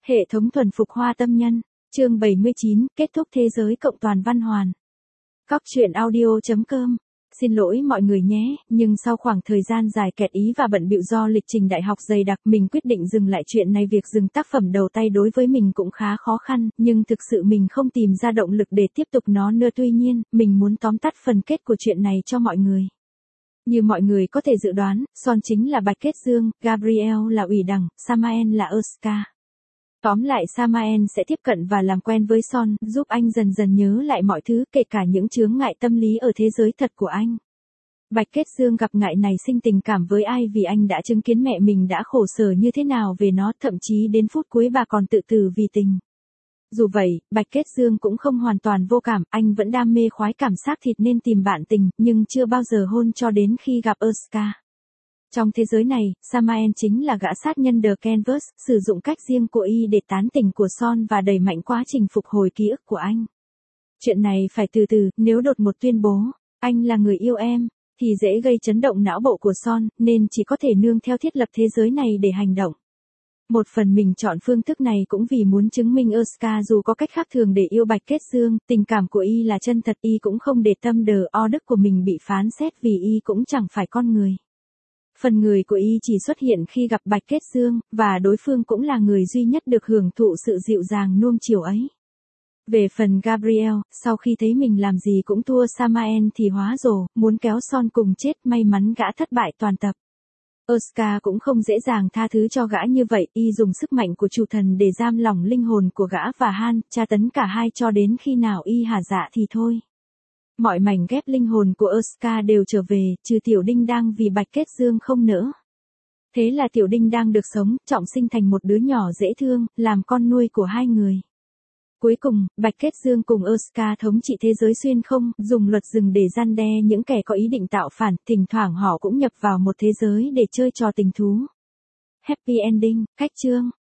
Hệ thống thuần phục hoa tâm nhân, chương 79, kết thúc thế giới cộng toàn văn hoàn. Góc truyện audio.com. Xin lỗi mọi người nhé, nhưng sau khoảng thời gian dài kẹt ý và bận bịu do lịch trình đại học dày đặc, mình quyết định dừng lại chuyện này. Việc dừng tác phẩm đầu tay đối với mình cũng khá khó khăn, nhưng thực sự mình không tìm ra động lực để tiếp tục nó nữa. Tuy nhiên, mình muốn tóm tắt phần kết của chuyện này cho mọi người. Như mọi người có thể dự đoán, Son chính là Bạch Kết Dương, Gabriel là Ủy Đằng, Samael là Oscar. Tóm lại, Samael sẽ tiếp cận và làm quen với Son, giúp anh dần dần nhớ lại mọi thứ, kể cả những chướng ngại tâm lý ở thế giới thật của anh. Bạch Kết Dương gặp ngại này sinh tình cảm với ai vì anh đã chứng kiến mẹ mình đã khổ sở như thế nào về nó, thậm chí đến phút cuối bà còn tự tử vì tình. Dù vậy, Bạch Kết Dương cũng không hoàn toàn vô cảm, anh vẫn đam mê khoái cảm xác thịt nên tìm bạn tình, nhưng chưa bao giờ hôn cho đến khi gặp Oscar. Trong thế giới này, Samael chính là gã sát nhân The Canvas, sử dụng cách riêng của y để tán tỉnh của Son và đẩy mạnh quá trình phục hồi ký ức của anh. Chuyện này phải từ từ, nếu đột một tuyên bố, anh là người yêu em, thì dễ gây chấn động não bộ của Son, nên chỉ có thể nương theo thiết lập thế giới này để hành động. Một phần mình chọn phương thức này cũng vì muốn chứng minh Oscar dù có cách khác thường để yêu Bạch Kết Dương, tình cảm của y là chân thật, y cũng không để tâm đức của mình bị phán xét vì y cũng chẳng phải con người. Phần người của y chỉ xuất hiện khi gặp Bạch Kết Dương, và đối phương cũng là người duy nhất được hưởng thụ sự dịu dàng nuông chiều ấy. Về phần Gabriel, sau khi thấy mình làm gì cũng thua Samael thì hóa rồ, muốn kéo Son cùng chết, may mắn gã thất bại toàn tập. Oscar cũng không dễ dàng tha thứ cho gã như vậy, y dùng sức mạnh của chủ thần để giam lỏng linh hồn của gã và Han, tra tấn cả hai cho đến khi nào y hả dạ thì thôi. Mọi mảnh ghép linh hồn của Oscar đều trở về, trừ Tiểu Đinh Đang vì Bạch Kết Dương không nỡ. Thế là Tiểu Đinh Đang được sống, trọng sinh thành một đứa nhỏ dễ thương, làm con nuôi của hai người. Cuối cùng, Bạch Kết Dương cùng Oscar thống trị thế giới xuyên không, dùng luật rừng để răn đe những kẻ có ý định tạo phản, thỉnh thoảng họ cũng nhập vào một thế giới để chơi trò tình thú. Happy ending, cách chương.